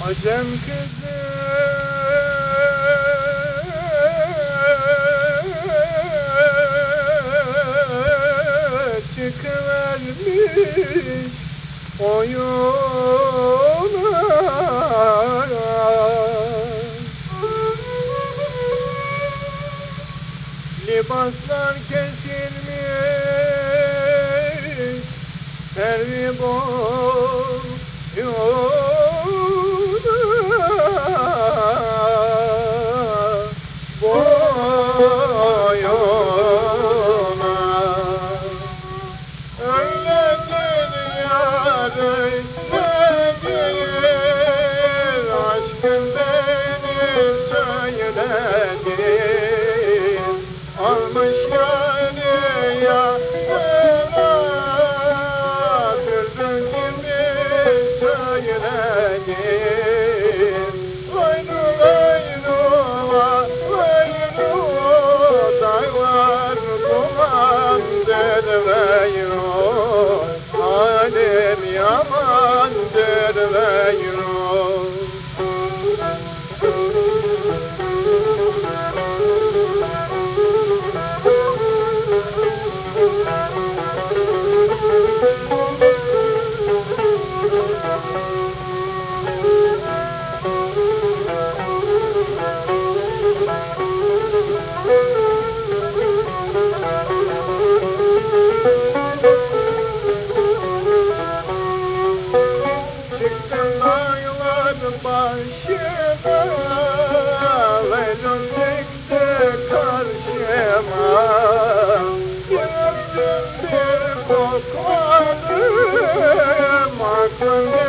Acem kızı çıkıvermiş oyuna. Libaslar kesilmiş servi boyuna. Öyledir yar, öyledir aşkım benim söyledim. Almış yani yanına kırdın gibi söyledim. Vaynu vaynu vaynu dağlar dumandır vaynu, halim yamandır vaynu. Çıktım dağlar başıma, Leylon çıktı karşıma. Gördüm bir kokladım, aklım